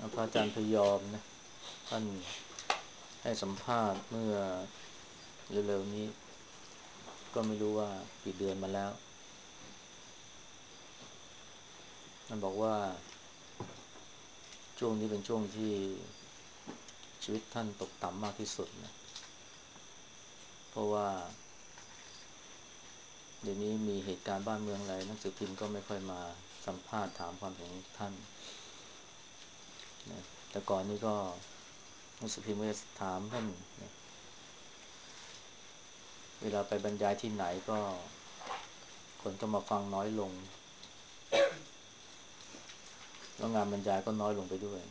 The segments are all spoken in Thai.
พระอาจารย์พยอมนะท่านให้สัมภาษณ์เมื่อเร็วๆนี้ก็ไม่รู้ว่ากี่เดือนมาแล้วท่านบอกว่าช่วงนี้เป็นช่วงที่ชีวิตท่านตกต่ำมากที่สุดนะเพราะว่าเดี๋ยวนี้มีเหตุการณ์บ้านเมืองอะไรหนังสือพิมพ์ก็ไม่ค่อยมาสัมภาษณ์ถามความเห็นของท่านนะแต่ก่อนนี้ก็หนังสือพิมพ์ก็จะถามท่านนะเวลาไปบรรยายที่ไหนก็คนก็มาฟังน้อยลงแล้วงานบรรยายก็น้อยลงไปด้วย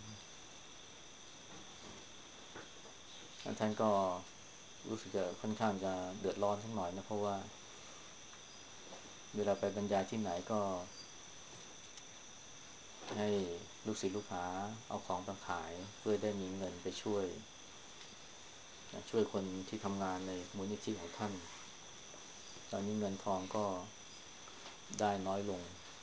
ท่านก็รู้สึกจะค่อนข้างจะเดือดร้อนสักหน่อยนะเพราะว่าเวลาไปบรรยายที่ไหนก็ให้ลูกศิษย์ลูกหาเอาของไปขายเพื่อได้มีเงินไปช่วยคนที่ทำงานในมูลนิธิของท่านตอนนี้เงินทองก็ได้น้อยลง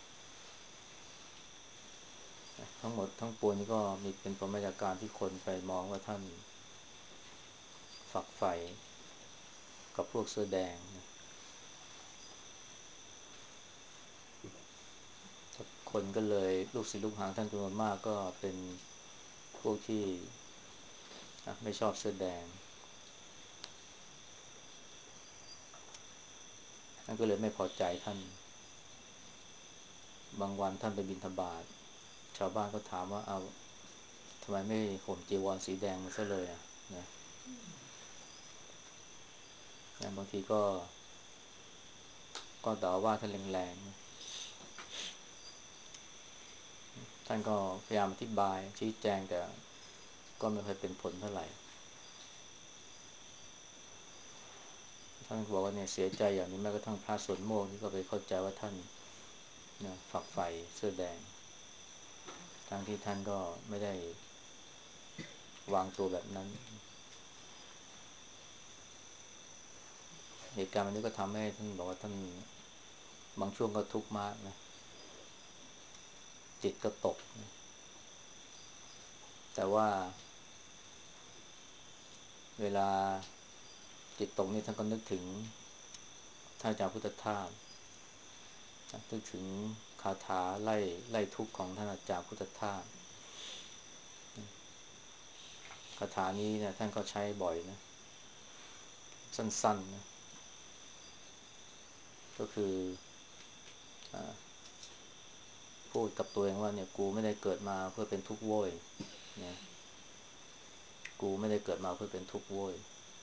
ทั้งหมดทั้งปวงนี้ก็มีเป็นผลมาจากการที่คนไปมองว่าท่านฝักใฝ่กับพวกเสื้อแดงนะคนก็เลยลูกศิษย์ลูกหาท่านจำนวนมากก็เป็นพวกที่ไม่ชอบเสื้อแดงท่านก็เลยไม่พอใจท่านบางวันท่านไปบิณฑบาตชาวบ้านก็ถามว่าเอาทำไมไม่ห่มจีวรสีแดงมาซะเลยนะบางทีก็ต่อว่าท่านแรงๆนะท่านก็พยายามอธิบายชี้แจงแต่ก็ไม่ค่อยเป็นผลเท่าไหร่ท่านบอกว่าเนี่ยเสียใจอย่างนี้แม้กระทั่งพระสวนโมกนี่ก็ไปเข้าใจว่าท่านนะฝักใฝ่เสื้อแดงทั้งที่ท่านก็ไม่ได้วางตัวแบบนั้นเหตุการณ์วันนี้ก็ทำให้ท่านบอกว่าท่านบางช่วงก็ทุกข์มากนะจิตก็ตกนะแต่ว่าเวลาจิตตกนี่ท่านก็นึกถึงท่านอาจารย์พุทธทาสนึกถึงคาถาไล่ทุกข์ของท่านอาจารย์พุทธทาสคาถานี้เนี่ยท่านก็ใช้บ่อยนะสั้นๆนะก็คืออพูดกับตัวเองว่าเนี่ยกูไม่ได้เกิดมาเพื่อเป็นทุกข์โว้ยนะกูไม่ได้เกิดมาเพื่อเป็นทุกข์โว้ย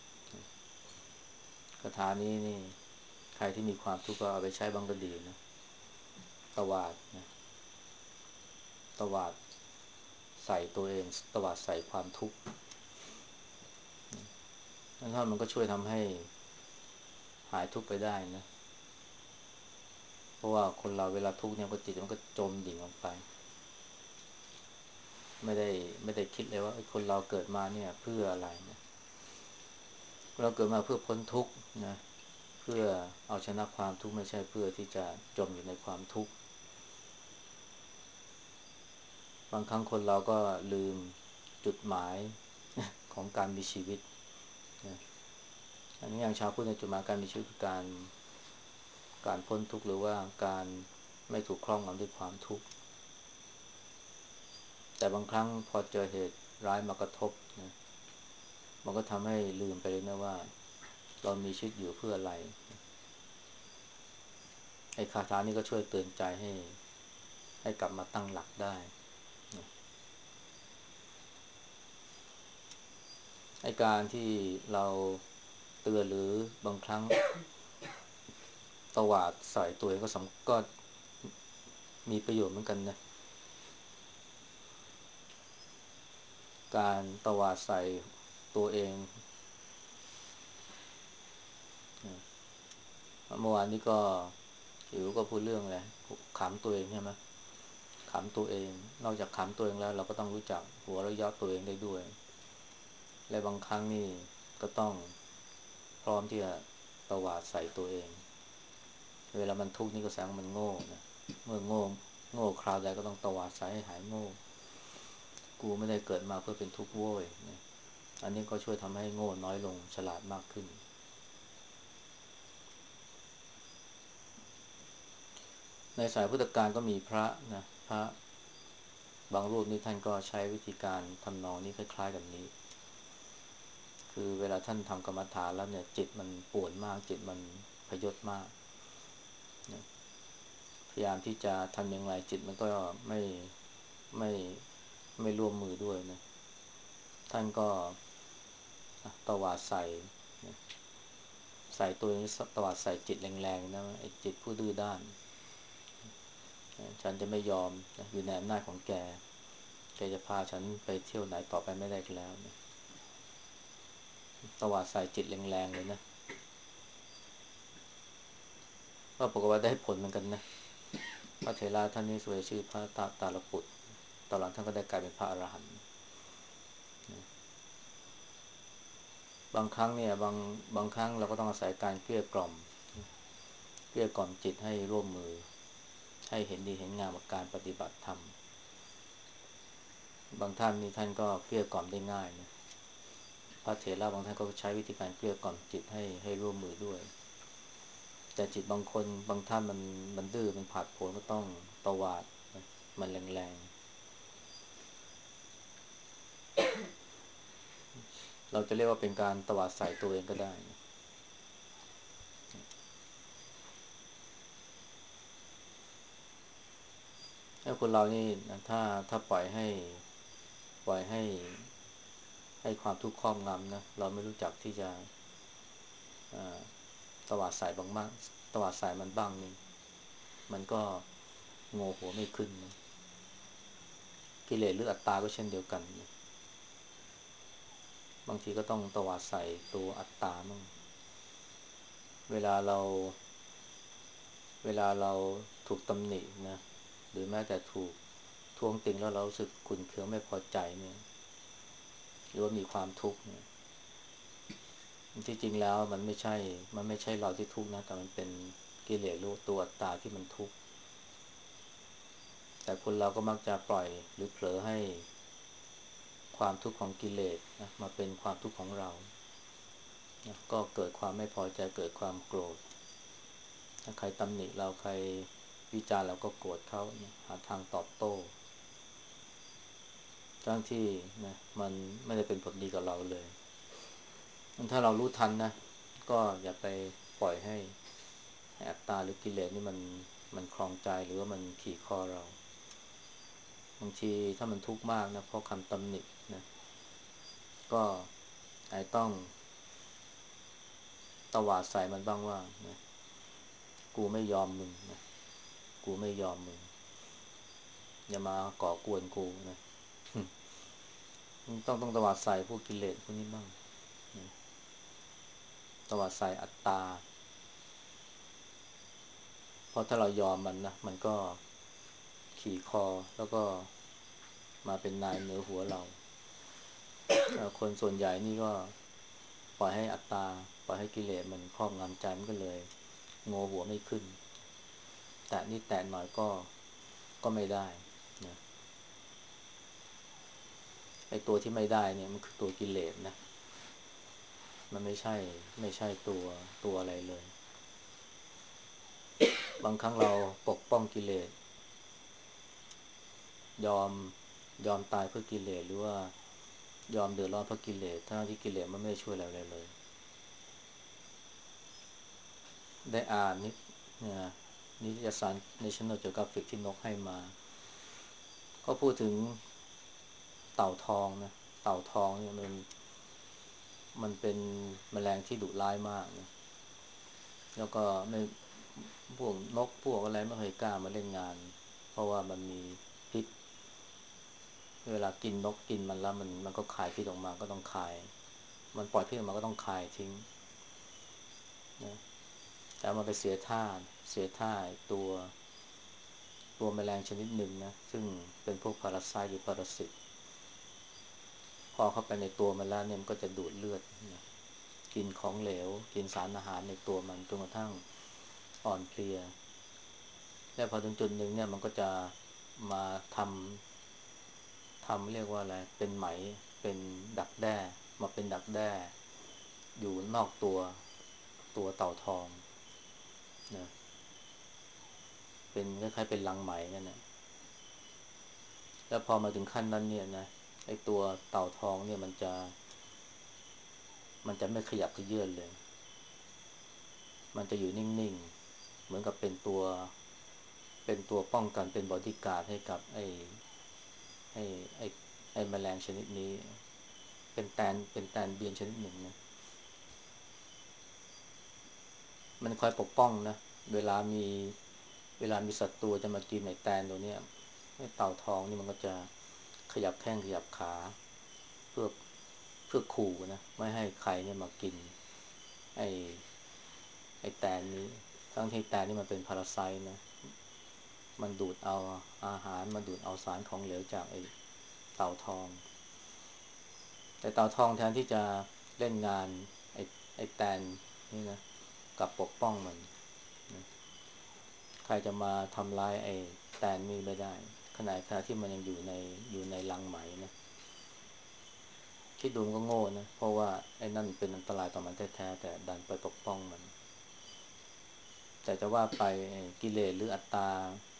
คาถานี้นี่ใครที่มีความทุกข์ก็เอาไปใช้บ้างก็ดีนะตวาดนะตวาดใส่ตัวเองตวาดใส่ความทุกข์นั่นถ้ามันก็ช่วยทำให้หายทุกข์ไปได้นะเพราะว่าคนเราเวลาทุกข์เนี่ยก็จิตมันก็จมดิ่งลงไปไม่ได้ไม่ได้คิดเลยว่าคนเราเกิดมาเนี่ยเพื่ออะไรนะเราเกิดมาเพื่อพ้นทุกข์นะเพื่อเอาชนะความทุกข์ไม่ใช่เพื่อที่จะจมอยู่ในความทุกข์บางครั้งคนเราก็ลืมจุดหมายของการมีชีวิตนะอันนี้อย่างชาวพุทธในจุดหมายการมีชีวิตคือการพ้นทุกข์หรือว่าการไม่ถูกครอบงำด้วยความทุกข์แต่บางครั้งพอเจอเหตุร้ายมากระทบนะมันก็ทำให้ลืมไปเลยนะว่าเรามีชีวิตอยู่เพื่ออะไรไอ้คาถานี้ก็ช่วยเตือนใจให้กลับมาตั้งหลักได้นะไอ้การที่เราเตือนหรือบางครั้งตวาดใส่ตัวเองก็มีประโยชน์เหมือนกันนะการตวาดใส่ตัวเองนะเมื่อวานนี้ก็อิ๋วก็พูดเรื่องอะไรขำตัวเองใช่ไหมขำตัวเองนอกจากขำตัวเองแล้วเราก็ต้องรู้จักหัวเราะเยาะตัวเองได้ด้วยและบางครั้งนี่ก็ต้องพร้อมที่จะตวาดใส่ตัวเองเวลามันทุกข์นี่ก็แสดงว่ามันโง่นะเมื่อโง่คราวใดก็ต้องตวาดใส่ให้หายโง่กูไม่ได้เกิดมาเพื่อเป็นทุกข์โว้ยนะอันนี้ก็ช่วยทำให้โง่น้อยลงฉลาดมากขึ้นในสายพุทธกาลก็มีพระนะพระบางรูปนี่ท่านก็ใช้วิธีการทำนองนี้คล้ายๆกับนี้คือเวลาท่านทำกรรมฐานแล้วเนี่ยจิตมันป่วนมากจิตมันพยศมากนะพยายามที่จะทำอย่างไรจิตมันก็ไม่ไม่ร่วมมือด้วยนะท่านก็ตวาดใส่นะใส่ตัวนี้ตวาดใส่จิตแรงๆนะไอ้จิตผู้ดื้อด้านฉันจะไม่ยอมนะอยู่ในอำนาจของแกแกจะพาฉันไปเที่ยวไหนต่อไปไม่ได้แล้วนะตวาดใส่จิตแรงๆเลยนะก็ปรากฏว่าได้ผลเหมือนกันนะพระเถระท่านนี้สวยชื่อพระตาลปุตรตอนหลังท่านก็ได้กลายเป็นพระอรหันต์บางครั้งเนี่ยบางครั้งเราก็ต้องอาศัยการเกลี้ยกล่อมจิตให้ร่วมมือให้เห็นดีเห็นงามกับการปฏิบัติธรรมบางท่านนี่ท่านก็เกลี้ยกล่อมได้ง่ายนะพระเถระบางท่านก็ใช้วิธีการเกลี้ยกล่อมจิตให้ร่วมมือด้วยแต่จิตบางคนบางท่านมันดื้อมันผาดโผนก็ต้องตวาดนะมันแรงๆเราจะเรียกว่าเป็นการตวาดใส่ตัวเองก็ได้นะถ้าคนเรานี่นะถ้าปล่อยให้ความทุกข์ครอบงำนะเราไม่รู้จักที่จะตวาดใส่บางมากตวาดใส่มันบ้างนี่มันก็โง่หัวไม่ขึ้นนะกิเลสหรืออัตตาก็เช่นเดียวกันนะบางทีก็ต้องตวาดใส่ตัวอัตตามั่งเวลาเราเวลาเราถูกตำหนินะหรือแม้แต่ถูกท้วงติงแล้วเรารู้สึกขุ่นเคืองไม่พอใจเนี่ยหรือว่ามีความทุกข์เนี่ยที่จริงแล้วมันไม่ใช่เราที่ทุกข์นะแต่มันเป็นกิเลสรู้ตัวอัตตาที่มันทุกข์แต่คนเราก็มักจะปล่อยหรือเผลอให้ความทุกข์ของกิเลสนะมาเป็นความทุกข์ของเรานะก็เกิดความไม่พอใจเกิดความโกรธถ้าใครตำหนิเราใครวิจารณ์เราก็โกรธเขานะหาทางตอบโต้ทั้งที่นะมันไม่ได้เป็นผลดีกับเราเลยถ้าเรารู้ทันนะก็อย่าไปปล่อยให้อัตตาหรือกิเลสนี่มันครองใจหรือว่ามันขี่คอเราบางทีถ้ามันทุกข์มากนะเพราะคำตำหนินะก็อาจต้องตวาดใส่มันบ้างว่านะกูไม่ยอมมึงนะกูไม่ยอมมึงอย่ามาก่อกวนกูนะต้องตวาดใส่พวกกิเลสพวกนี้บ้างนะตวาดใส่อัตตาเพราะถ้าเรายอมมันนะมันก็ขี่คอแล้วก็มาเป็นนายเหนือหัวเราคนส่วนใหญ่นี่ก็ปล่อยให้อัตตาปล่อยให้กิเลสมันครอบงำใจมันก็เลยโงหัวไม่ขึ้นแต่นี่แตะหน่อยก็ไม่ได้นะไอ้ตัวที่ไม่ได้เนี่ยมันคือตัวกิเลสนะมันไม่ใช่ตัวอะไรเลยบางครั้งเราปกป้องกิเลสยอมตายเพื่อกิเลสหรือว่ายอมเดือดร้อนเพราะกิเลสทั้งที่กิเลสมันไม่ช่วยอะไรเลยได้อ่านนะนิตยสาร National Geographic ที่นกให้มาก็พูดถึงเต่าทองนะเต่าทองเนี่ยมันเป็นแมลงที่ดุร้ายมากนะแล้วก็ไม่พวกนกพวกอะไรไม่เคยกล้ามาเล่นงานเพราะว่ามันมีพิษเวลากินนกกินมันแล้วมันก็คายพิษออกมาก็ต้องคายมันปล่อยพิษออกมาก็ต้องคายทิ้งนะแต่มันไปเสียท่าตัวแมลงชนิดหนึ่งนะซึ่งเป็นพวกพาราไซต์หรือปรสิตพอเข้าไปในตัวมันแล้วเนี่ยมันก็จะดูดเลือดนะกินของเหลวกินสารอาหารในตัวมันจนกระทั่งอ่อนเพลียและพอถึงจุดหนึ่งเนี่ยมันก็จะมาททำเรียกว่าอะไรเป็นไหมเป็นดักแด้มาเป็นดักแด้อยู่นอกตัวเต่าทองนะเป็นคล้ายๆเป็นรังไหมนั่นแหละแล้วพอมาถึงขั้นนั้นเนี่ยนะไอตัวเต่าทองเนี่ยมันจะไม่ขยับเขยื้อนเลยมันจะอยู่นิ่งๆเหมือนกับเป็นตัวป้องกันเป็นบอดี้การ์ดให้กับไอ้ไอ้ไอ้แมลงชนิดนี้เป็นแตนเบียนชนิดหนึ่งนะมันคอยปกป้องนะเวลามีเวลามีศัตรูจะมากินไอ้แตนตัวเนี้ยไอ้เต่าทองนี่มันก็จะขยับแข้งขยับขาเพื่อเพื่อขู่นะไม่ให้ใครเนี่ยมากินไอ้ไอ้แตนนี้ทั้งที่แตนนี่มันเป็นพาราไซต์นะมันดูดเอาอาหารมาดูดเอาสารของเหลวจากไอ้เต่าทองแต่เต่าทองแทนที่จะเล่นงานไอ้ไอ้แตนนี่นะกับปกป้องมันนะใครจะมาทำร้ายไอ้แตนนี่ไม่ได้ขณะที่มันยังอยู่ในรังไหมนะคิดดูมันก็โง่นะเพราะว่าไอ้นั่นเป็นอันตรายต่อมันแท้ๆแต่ดันไปปกป้องมันแต่จะว่าไปกิเลสหรืออัตตา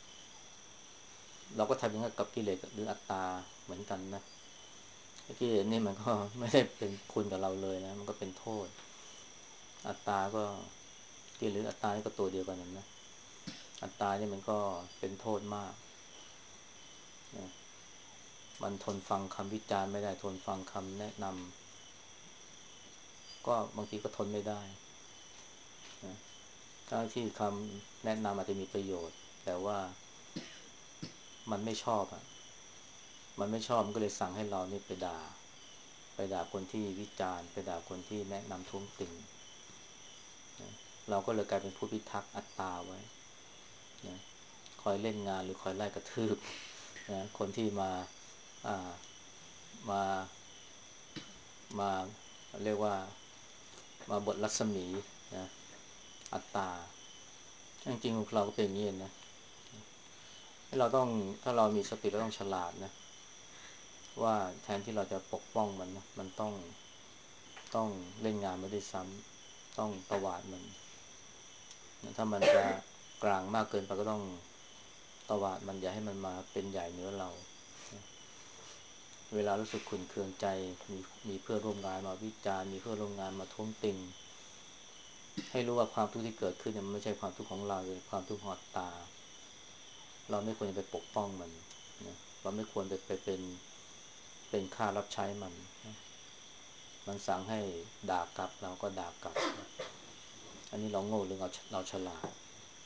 เราก็ทำอย่างนั้นกับกิเลสหรืออัตตาเหมือนกันนะกิเลสนี่มันก็ไม่ได้เป็นคุณกับเราเลยนะมันก็เป็นโทษอัตตาก็กิเลสหรืออัตตานี่ก็ตัวเดียวกันนะอัตตานี่มันก็เป็นโทษมากนะมันทนฟังคำวิจารณ์ไม่ได้ทนฟังคำแนะนำก็บางทีก็ทนไม่ได้นะทั้งที่คำแนะนำอาจจะมีประโยชน์แต่ว่ามันไม่ชอบอ่ะมันไม่ชอบมันก็เลยสั่งให้เรานี่ไปด่าคนที่วิจารณ์ไปด่าคนที่แนะนำท้วงติงนะเราก็เลยกลายเป็นผู้พิทักษ์อัตตาไว้นะคอยเล่นงานหรือคอยไล่กระทืบนะคนที่อ่ามามาเรียกว่ามาบทรัศมีนะอัตตาจริงๆเราก็เป็นอย่างนี้นะเราต้องถ้าเรามีสติเราต้องฉลาดนะว่าแทนที่เราจะปกป้องมันนะมันต้องเล่นงานไม่ได้ซ้ำต้องตวาดมันถ้ามันจะกลางมากเกินไปก็ต้องตวาดมันอย่าให้มันมาเป็นใหญ่เหนือเราเวลารู้สึกขุ่นเคืองใจมีเพื่อนร่วมงานมาวิจารณ์มีเพื่อนร่วมงานมาท้วงติงให้รู้ว่าความทุกข์ที่เกิดขึ้นเนี่ยมันไม่ใช่ความทุกข์ของเราเลยความทุกข์ของอัตตาเราไม่ควรจะไปปกป้องมันนะเราไม่ควรจะไปเป็นข้ารับใช้มันนะมันสั่งให้ด่ากลับเราก็ด่ากลับอันนี้เราโง่หรือเราฉลาด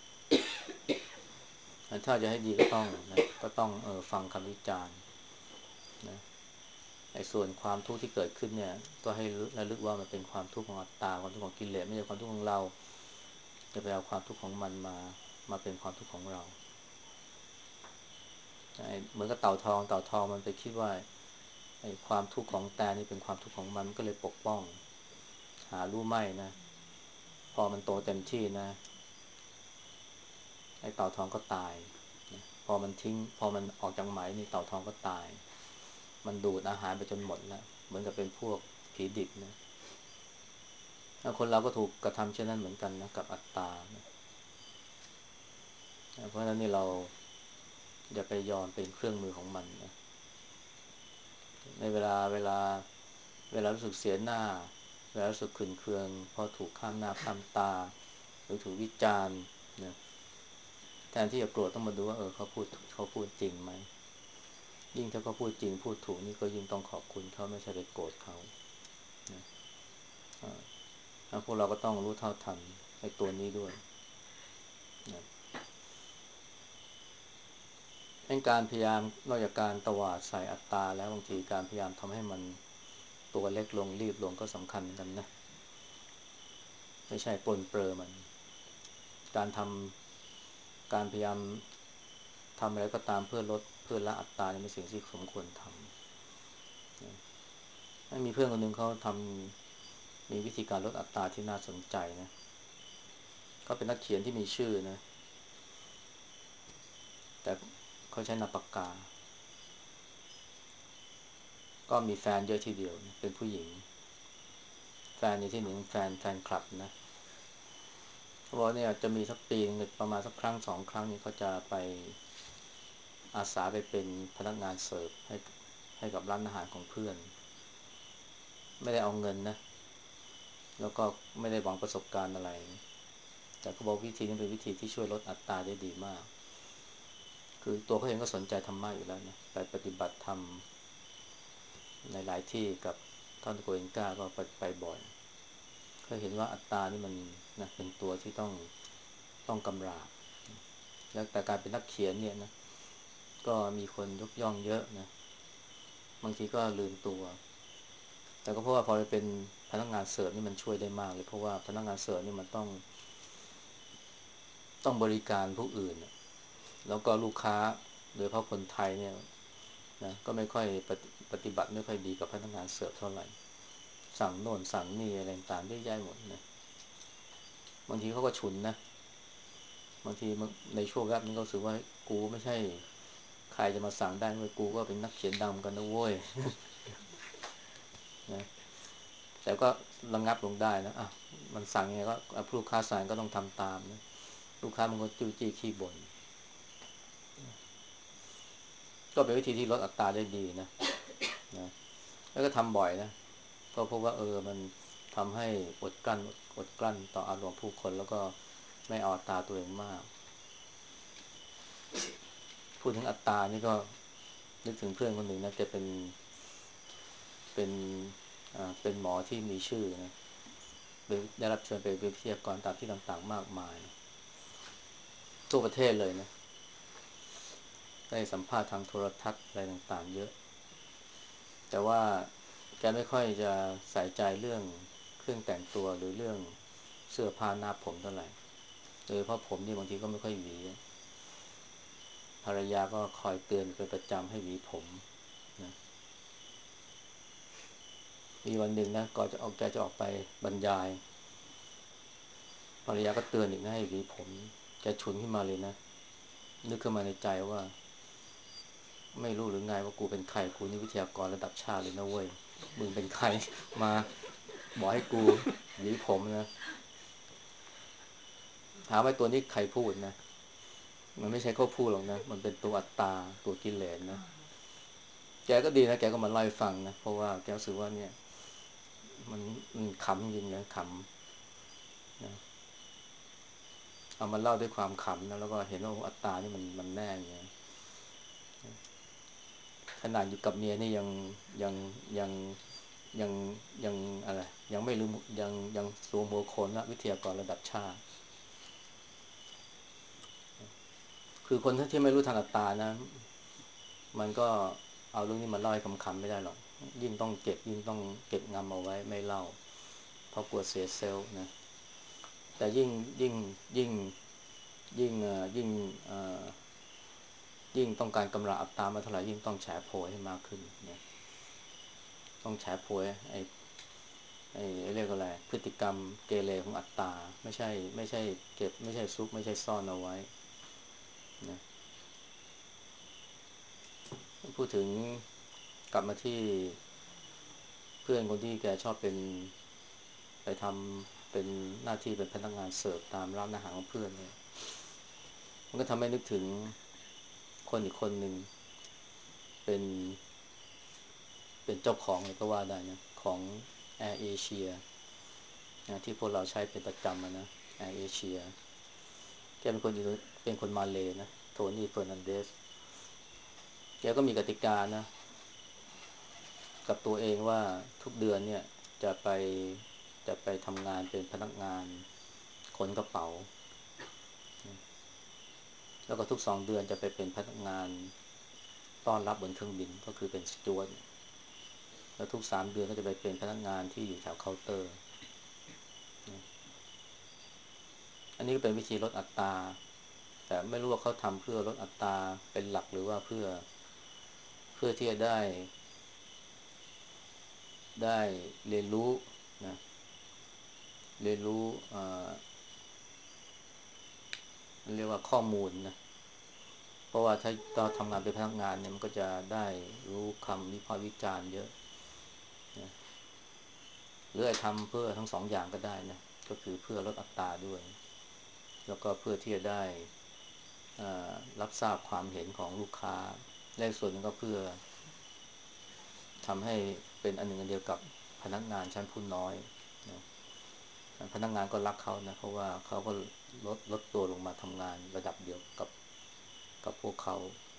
ถ้าจะให้ดีก็ต้องนะก็ต้องฟังคำวิจารณ์นะไอ้ส่วนความทุกข์ที่เกิดขึ้นเนี่ยก็ให้ระลึกว่ามันเป็นความทุกข์ของอัตตาความทุกข์ของกิเลสไม่ใช่ความทุกข์ของเราจะไปเอาความทุกข์ของมันมาเป็นความทุกข์ของเราเหมือนกับเต่าทองมันไปคิดว่าไอ้ความทุกข์ของแตนนี่เป็นความทุกข์ของมันก็เลยปกป้องหารู้ไหมนะพอมันโตเต็มที่นะไอ้เต่าทองก็ตายนะพอมันออกจากไหมนี่เต่าทองก็ตายมันดูดอาหารไปจนหมดแล้วเหมือนกับเป็นพวกผีดิบนะคนเราก็ถูกกระทำเช่นนั้นเหมือนกันนะกับอัตตานะเพราะฉะนั้นนี่เราอย่าไปยอมเป็นเครื่องมือของมันนะในเวลารู้สึกเสียหน้าเวลารู้สึกขุ่นเคืองเพราะถูกข้ามหน้าข้ามตาหรือถูกวิจารณ์นะแทนที่จะโกรธต้องมาดูว่าเขาพูดจริงไหมยิ่งถ้าเขาพูดจริงพูดถูกนี่ก็ยิ่งต้องขอบคุณเขาไม่ใช่ไปโกรธเขานะพวกเราก็ต้องรู้เท่าทันไอ้ตัวนี้ด้วยนะเป็นการพยายามนอกจากการตวาดใส่อัตตาแล้วบางทีการพยายามทำให้มันตัวเล็กลงรีบลงก็สำคัญเหมือนกันนะไม่ใช่ปลนเปลือมันการทการพยายามทำอะไรก็ตามเพื่อละอัตตาเนี่ยเป็นสิ่งที่สมควรทำมีเพื่อนคนหนึ่งเขามีวิธีการลดอัตราที่น่าสนใจนะเขาเป็นนักเขียนที่มีชื่อนะแต่เขาใช้นามปากกาก็มีแฟนเยอะทีเดียวนะเป็นผู้หญิงแฟนในที่หนึ่งแฟนคลับนะเขาบอกเนี่ยจะมีสักปีนึงประมาณสักครั้ง2 ครั้งนี่เขาจะไปอาสาไปเป็นพนักงานเสิร์ฟให้กับร้านอาหารของเพื่อนไม่ได้เอาเงินนะแล้วก็ไม่ได้หวังประสบการณ์อะไรแต่เขาบอกวิธีนี้เป็นวิธีที่ช่วยลดอัตราได้ดีมากคือตัวเขาเองก็สนใจธรรมะอยู่แล้วนะไปปฏิบัติธรรมในหลายที่กับท่านโกเอนกาก็ไปบ่อยเขาเห็นว่าอัตตานี่มันนะเป็นตัวที่ต้องกำราบแล้วแต่การเป็นนักเขียนเนี่ยนะก็มีคนยกย่องเยอะนะบางทีก็ลืมตัวแต่ก็เพราะว่าพอไปเป็นพนักงานเสิร์ฟนี่มันช่วยได้มากเลยเพราะว่าพนักงานเสิร์ฟนี่มันต้องบริการผู้อื่นแล้วก็ลูกค้าโดยเฉพาะคนไทยเนี่ยนะก็ไม่ค่อยปฏิบัติไม่ค่อยดีกับพนักงานเสิร์ฟเท่าไหร่สั่งโน่นสั่งนี่อะไรต่างๆเยอะแยะหมดนะบางทีเขาก็ฉุนนะบางทีในช่วงแรกนี้ก็รู้สึกว่ากูไม่ใช่ใครจะมาสั่งได้เว้ยกูก็เป็นนักเขียนดังกันนะเว้ยนะแต่ก็ระงับลงได้นะอ่ะมันสั่งยังไงก็ลูกค้าสั่งก็ต้องทำตามนะลูกค้ามันก็จู้จี้ขี้บ่นก็เป็นวิธีที่ลดอัตราได้ดีนะแล้วก็ทำบ่อยนะก็พบว่ามันทำให้อดกลั้นต่ออารมณ์ผู้คนแล้วก็ไม่เอาอัตราตัวเองมากพูดถึงอัตรานี่ก็นึกถึงเพื่อนคนหนึ่งนะแกเป็นเป็นหมอที่มีชื่อนะได้รับเชิญไปเป็นวิทยากรตามที่ต่างๆมากมายทั่วประเทศเลยนะได้สัมภาษณ์ทางโทรทัศน์อะไรต่างๆเยอะแต่ว่าแกไม่ค่อยจะใส่ใจเรื่องเครื่องแต่งตัวหรือเรื่องเสื้อผ้าหน้าผมเท่าไหร่โดยเฉพาะผมนี่บางทีก็ไม่ค่อยหวีภรรยาก็คอยเตือนเป็นประจำให้หวีผมนะมีวันหนึ่งนะก่อนจะออกแกจะออกไปบรรยายภรรยาก็เตือนอีกนะให้หวีผมแกฉุนขึ้นมาเลยนะนึกขึ้นมาในใจว่าไม่รู้หรือไงว่ากูเป็นใครกูนี่วิทยากรระดับชาติเลยนะเว้ยมึงเป็นใครมาบอกให้กูหวีผมนะถามว่าตัวนี้ใครพูดนะมันไม่ใช่เขาพูดหรอกนะมันเป็นตัวอัตตาตัวกิเลสนะแกก็ดีนะแกก็มาเล่าให้ฟังนะเพราะว่าแกรู้สึกว่าเนี่ยมันมันขำจริงนะขำนะเอามาเล่าด้วยความขำนะแล้วก็เห็นว่าอัตตานี่มันแน่เงี้ยขนาดอยู่กับเมียนี่ยังยังยังยังอะไรยังไม่ลืมยังรวมหัวโขนละวิทยากรระดับชาติคือคนที่ไม่รู้ทางอัตตานะมันก็เอาเรื่องนี้มาเล่าให้ขำๆไม่ได้หรอกยิ่งต้องเก็บงำเอาไว้ไม่เล่าเพราะกลัวเสียเซลล์นะแต่ยิ่งยิ่งยิ่งยิ่งต้องการกำลังอัตตามาเท่าไหร่ยิ่งต้องแฉโพยให้มากขึ้นนะต้องแฉโพยไอ้เรียกอะไรพฤติกรรมเกเรของอัตตาไม่ใช่เก็บไม่ใช่ซุกไม่ใช่ซ่อนเอาไว้นะพูดถึงกลับมาที่เพื่อนคนที่แกชอบไปทำเป็นหน้าที่เป็นพนักงานเสิร์ฟตามร้านอาหารของเพื่อนเนี่ยมันก็ทำให้นึกถึงคนอีกคนหนึ่งเป็นเป็นเจ้าของเลยก็ว่าได้นะของแอร์เอเชียนะที่พวกเราใช้เป็นประจำนะแอร์เอเชียแกเป็นคนมาเลยนะโทนี่เฟอร์นันเดสแกก็มีกติกานะกับตัวเองว่าทุกเดือนเนี่ยจะไปจะไปทำงานเป็นพนักงานขนกระเป๋าแล้วก็ทุก2 เดือนจะไปเป็นพนักงานต้อนรับบนเครื่องบินก็คือเป็นสจ๊วตแล้วทุก3 เดือนก็จะไปเป็นพนักงานที่อยู่แถวเคาน์เตอร์อันนี้ก็เป็นวิธีลดอัตราแต่ไม่รู้ว่าเขาทำเพื่อลดอัตราเป็นหลักหรือว่าเพื่อที่จะได้เรียนรู้นะเรียนรู้เรียกว่าข้อมูลนะเพราะว่าถ้าเราทำงานเป็นพนักงานเนี่ยมันก็จะได้รู้คำวิพากษ์วิจารณ์เยอะหรืออาจทำเพื่อทั้งสองอย่างก็ได้นะก็คือเพื่อลดอัตราด้วยแล้วก็เพื่อที่จะได้รับทราบความเห็นของลูกค้าและส่วนหนึ่งก็เพื่อทำให้เป็นอันหนึ่งอันเดียวกับพนักงานชั้นผู้น้อยนะพนักงานก็รักเขานะเพราะว่าเขาก็ลดตัวลงมาทำงานระดับเดียวกับพวกเขา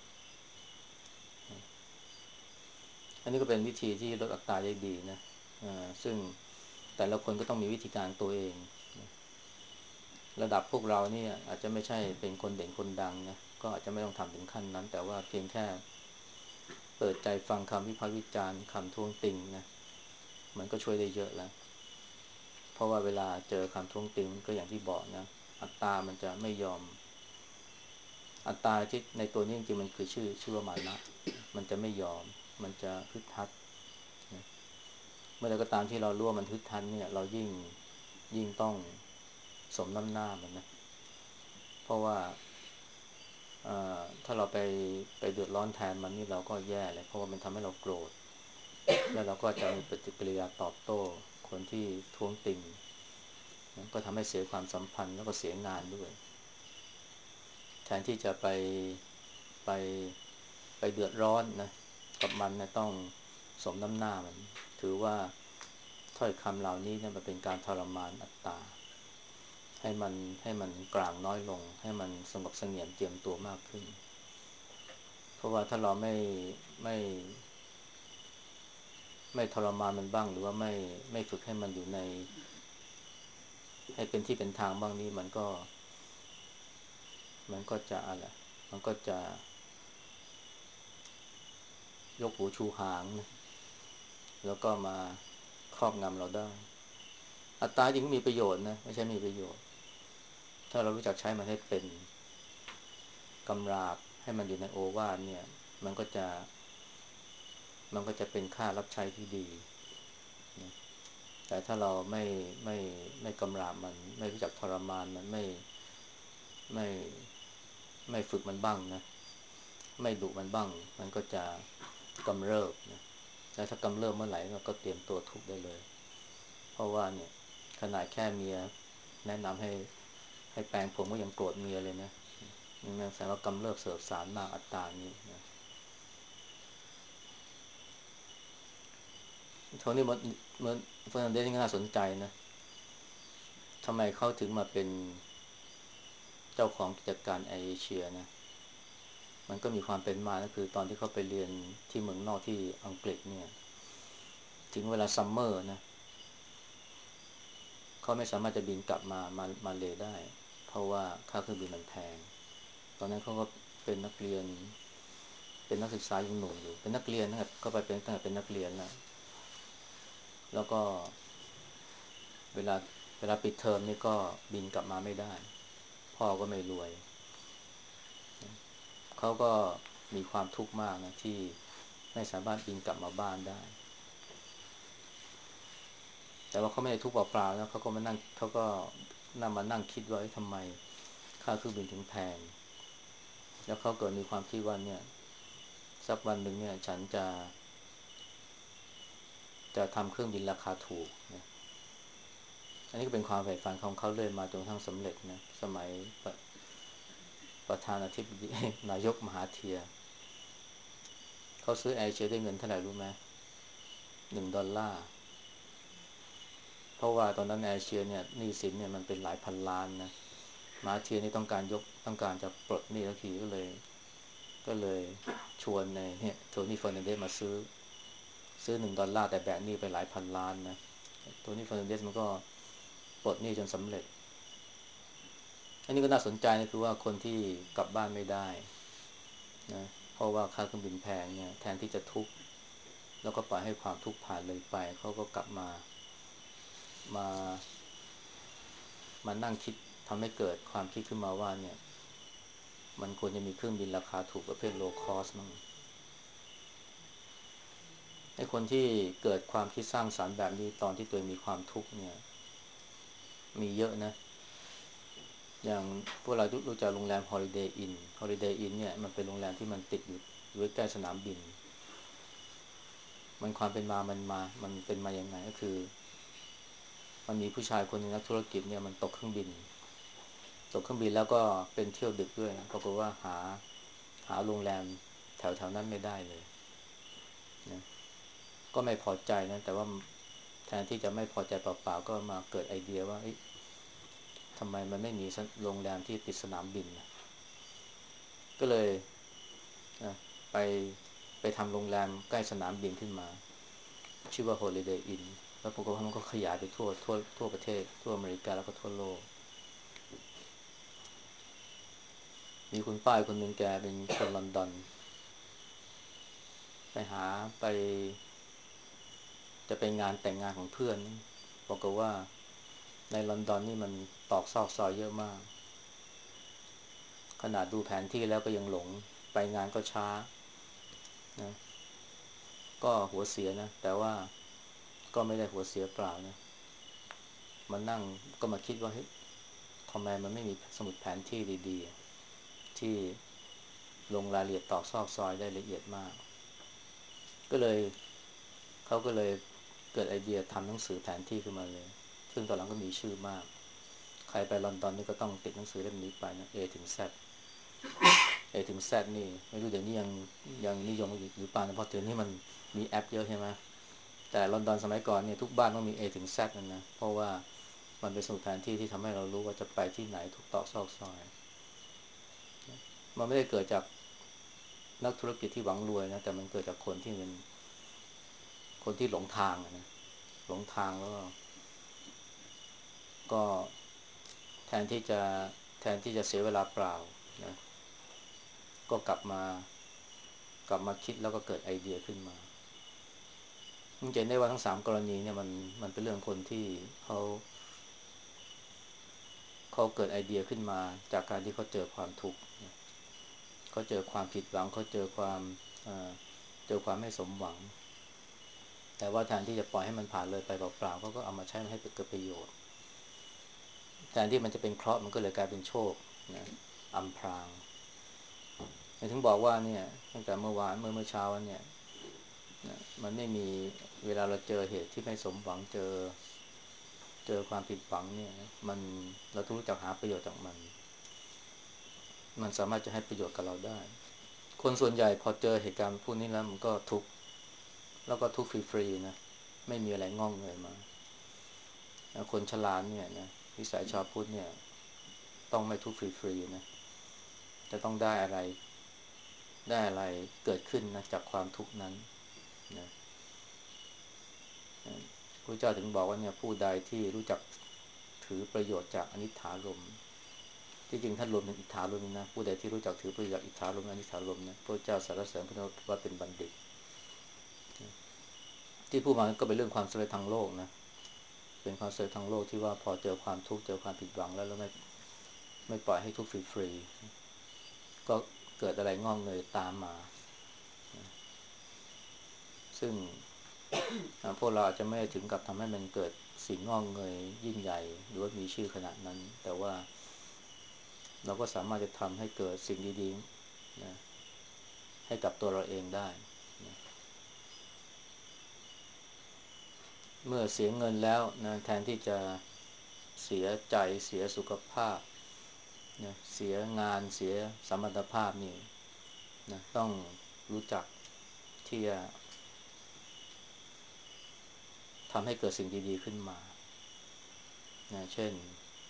อันนี้ก็เป็นวิธีที่ลดอัตราได้ดีนะซึ่งแต่ละคนก็ต้องมีวิธีการตัวเองนะระดับพวกเราเนี่ยอาจจะไม่ใช่เป็นคนเด่นคนดังนะก็อาจจะไม่ต้องทำถึงขั้นนั้นแต่ว่าเพียงแค่เปิดใจฟังคำวิพากษ์วิจารณ์คำท้วงติงนะมันก็ช่วยได้เยอะแล้วเพราะว่าเวลาเจอคำท้วงติงก็อย่างที่บอกนะอัตรามันจะไม่ยอมอัตราที่ในตัวนี้จริงๆมันคือชื่อว่ามานะมันจะไม่ยอมมันจะฮึดฮัดนะเมื่อไรก็ตามที่เรารู้ว่ามันฮึดฮัดเนี่ยเรายิ่งต้องสมน้ำหน้ามันนะเพราะว่าถ้าเราไปเดือดร้อนแทนมันนี่เราก็แย่เลยเพราะว่ามันทำให้เราโกรธแล้วเราก็จะมีปฏิกิริยาตอบโต้คนที่ท้วงติงนะก็ทำให้เสียความสัมพันธ์แล้วก็เสียงานด้วยแทนที่จะไปไปเดือดร้อนนะกับมันนะต้องสมน้ำหน้ามันถือว่าถ้อยคำเหล่านี้เนี่ยมันเป็นการทรมานอัตตาให้มันกลางน้อยลงให้มันสงบเสงี่ยมเจียมตัวมากขึ้นเพราะว่าถ้าเราไม่ไม่ทรมานมันบ้างหรือว่าไม่ฝึกให้มันอยู่ในให้เป็นที่เป็นทางบ้างนี้มันก็จะอะไรมันก็จะยกหูชูหางนะแล้วก็มาครอบงำเราได้อัตตาจริงมีประโยชน์นะไม่ใช่มีประโยชน์ถ้าเรารู้จักใช้มันให้เป็นกำราบให้มันอยู่ในโอวาทเนี่ยมันก็จะมันก็จะเป็นค่ารับใช้ที่ดีนะแต่ถ้าเราไม่ไม่กำราบมันไม่รู้จักทรมานมันไม่ไม่ฝึกมันบ้างนะไม่ดุมันบ้างมันก็จะกำเริบนะแล้วถ้ากำเริบเมื่อไหร่ก็เตรียมตัวทุกข์ได้เลยเพราะว่าเนี่ยขนาดแค่เมียแนะนำให้แปลงผมก็ยังโกรธเมียเลยนะนั่นแสดงว่ากำเริบเสบสารมากอัตตานี้นะโทนี่มันเฟอร์นันเดสนี่น่าสนใจนะทำไมเขาถึงมาเป็นเจ้าของกิจการแอร์เอเชียนะมันก็มีความเป็นมานะคือตอนที่เขาไปเรียนที่เมืองนอกที่อังกฤษเนี่ยถึงเวลาซัมเมอร์นะเขาไม่สามารถจะบินกลับมาเลได้เพราะว่าค่าเครื่องบินมันแพงตอนนั้นเขาก็เป็นนักเรียนเป็นนักศึกษายังหนุ่มอยู่เป็นนักเรียนนะครับก็ไปเป็นตั้งแต่เป็นนักเรียนแล้วก็เวลาเวลาปิดเทอมนี่ก็บินกลับมาไม่ได้พ่อก็ไม่รวยเขาก็มีความทุกข์มากนะที่ไม่สามารถบินกลับมาบ้านได้แต่ว่าเขาไม่ได้ทุกข์เปล่าๆนะเขาก็มานั่งเขาก็มานั่งคิดว่าทำไมค่าเครื่องบินถึงแพงแล้วเขาเกิดมีความคิดว่าเนี่ยสักวันหนึ่งเนี่ยฉันจะทำเครื่องบินราคาถูกนะอันนี้ก็เป็นความใฝ่ฝันของเขาเลยมาจนกระทั่งสำเร็จนะสมัยประธานาธิบดีนายกมหาเทียร์เขาซื้อแอร์เอเชียด้วยเงินเท่าไหร่รู้ไหม$1เพราะว่าตอนนั้นแอร์เอเชียเนี่ยหนี้สินเนี่ยมันเป็นหลายพันล้านนะมหาเทียร์นี่ต้องการจะปลดหนี้ทันทีก็เลยชวนในเนี่ยโทนี่เฟอร์นันเดสมาซื้อ$1แต่แบกหนี้ไปหลายพันล้านนะโทนี่เฟอร์นันเดสมันก็ปลดหนี้จนสำเร็จอันนี้ก็น่าสนใจนะคือว่าคนที่กลับบ้านไม่ได้นะเพราะว่าค่าเครื่องบินแพงเนี่ยแทนที่จะทุกข์แล้วก็ปล่อยให้ความทุกข์ผ่านเลยไปเขาก็กลับมามานั่งคิดทำให้เกิดความคิดขึ้นมาว่าเนี่ยมันควรจะมีเครื่องบินราคาถูกประเภท low cost มั้งไอ้คนที่เกิดความคิดสร้างสรรค์แบบนี้ตอนที่ตัวเองมีความทุกข์เนี่ยมีเยอะนะอย่างพวกเรารู้จักโรงแรม Holiday Inn Holiday Inn เนี่ยมันเป็นโรงแรมที่มันติดอยู่ใกล้สนามบินมันความเป็นมามันเป็นมายังไงก็คือมันมีผู้ชายคนหนึงนักธุรกิจเนี่ยมันตกเครื่องบินแล้วก็เป็นเที่ยวดึกด้วยนะปรากฏว่าหาโรงแรมแถวๆนั้นไม่ได้เลยนะก็ไม่พอใจนะแต่ว่าแทนที่จะไม่พอใจเปล่าๆก็มาเกิดไอเดียว่าทำไมมันไม่มีโรงแรมที่ติดสนามบินนะก็เลยนะไปไปทำโรงแรมใกล้สนามบินขึ้นมาชื่อว่า Holiday Inn แล้วปรากฏว่ามันก็ขยายไปทั่วประเทศทั่วอเมริกาแล้วก็ทั่วโลกมีคุณป้าคนหนึ่งแกเป็นคนลอนดอนไปหาไปจะไปงานแต่งงานของเพื่อนบอกว่าในลอนดอนนี่มันตอกซอกซอยเยอะมากขนาดดูแผนที่แล้วก็ยังหลงไปงานก็ช้านะก็หัวเสียนะแต่ว่าก็ไม่ได้หัวเสียเปล่านะมานั่งก็มาคิดว่าเฮ้ยทำไมมันไม่มีสมุดแผนที่ดีๆที่ลงรายละเอียดตอกซอกซอยได้ละเอียดมากก็เลยเขาก็เลยเกิดไอเดียทำหนังสือแผนที่ขึ้นมาเลยซึ่งตอนหลังก็มีชื่อมากใครไปลอนดอนนี่ก็ต้องติดหนังสือเล่มนี้ไปนะ A ถึง Z A ถึง Z นี่ไม่รู้เดี๋ยวนี้ยังนิยมอยู่หรือเปล่านะเพราะเดี๋ยวนี้มันมีแอปเยอะใช่ไหมแต่ลอนดอนสมัยก่อนเนี่ยทุกบ้านต้องมี A ถึง Z นั่นนะเพราะว่ามันเป็นสมุดแผนที่ที่ทำให้เรารู้ว่าจะไปที่ไหนทุกตรอกซอกซอยมันไม่ได้เกิดจากนักธุรกิจที่หวังรวยนะแต่มันเกิดจากคนที่เป็นคนที่หลงทางนะหลงทางแล้วก็แทนที่จะแทนที่จะเสียเวลาเปล่านะก็กลับมาคิดแล้วก็เกิดไอเดียขึ้นมามันจะเห็นได้ว่าทั้ง3กรณีเนี่ยมันเป็นเรื่องคนที่เขาเกิดไอเดียขึ้นมาจากการที่เขาเจอความทุกข์เขาเจอความผิดหวังเขาเอ่อเจอความไม่สมหวังแต่ว่าแทนที่จะปล่อยให้มันผ่านเลยไปเปล่าๆเขาก็เอามาใช้ให้เกิดประโยชน์แทนที่มันจะเป็นเคราะห์มันก็เลยกลายเป็นโชคนะอำพรางถึงบอกว่าเนี่ยตั้งแต่เมื่อวานเมื่อเช้าเนี่ยนะมันไม่มีเวลาเราเจอเหตุที่ไม่สมหวังเจอความผิดหวังเนี่ยเราต้องรู้จักหาประโยชน์จากมันสามารถจะให้ประโยชน์กับเราได้คนส่วนใหญ่พอเจอเหตุการณ์พวกนี้แล้วมันก็ทุกข์แล้วก็ทุกข์ฟรีๆนะไม่มีอะไรงอกเงยมาคนฉลาดเนี่ยนะวิสัยชาวพุทธเนี่ยต้องไม่ทุกข์ฟรีๆนะจะต้องได้อะไรเกิดขึ้นนะจากความทุกข์นั้นนะพระเจ้าถึงบอกว่าเนี่ยผู้ใดที่รู้จักถือประโยชน์จากอนิจฐารมณ์ที่จริงท่านรวมถึงอิทธารมณ์นะผู้ใดที่รู้จักถือประโยชน์จากอิทธารมณ์อนิจฐารมณ์นะพระเจ้าสรรเสริญพระนามว่าเป็นบัณฑิตที่พูดมาก็เป็นเรื่องความสำเร็จทางโลกนะเป็นความสำเร็จทางโลกที่ว่าพอเจอความทุกข์เจอความผิดหวังแล้วไม่ปล่อยให้ทุกข์ฟรีๆก็เกิดอะไรงอกเงยตามมาซึ่งพวกเราอาจจะไม่ถึงกับทำให้มันเกิดสิ่งงอกเงยยิ่งใหญ่หรือว่ามีชื่อขนาดนั้นแต่ว่าเราก็สามารถจะทำให้เกิดสิ่งดีๆนะให้กับตัวเราเองได้นะเมื่อเสียเงินแล้วนะแทนที่จะเสียใจเสียสุขภาพนะเสียงานเสียสมรรถภาพนี่นะต้องรู้จักที่จะทำให้เกิดสิ่งดีๆขึ้นมานะเช่น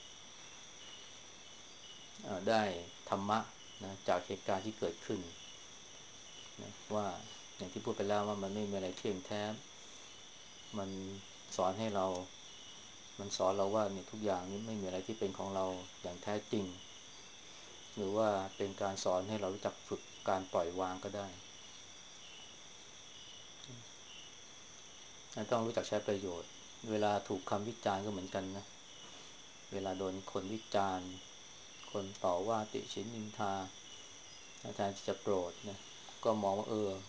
ได้ธรรมะนะจากเหตุการณ์ที่เกิดขึ้นนะว่าอย่างที่พูดไปแล้วว่ามันไม่มีอะไรเที่ยงแท้มันสอนให้เรามันสอนเราว่าเนี่ยทุกอย่างนี้ไม่มีอะไรที่เป็นของเราอย่างแท้จริงหรือว่าเป็นการสอนให้เรารู้จักฝึกการปล่อยวางก็ได้ต้องรู้จักใช้ประโยชน์เวลาถูกคำวิจารณ์ก็เหมือนกันนะเวลาโดนคนวิจารณ์คนต่อว่าติฉินนินทาแทนที่จะโกรธนะก็มองว่า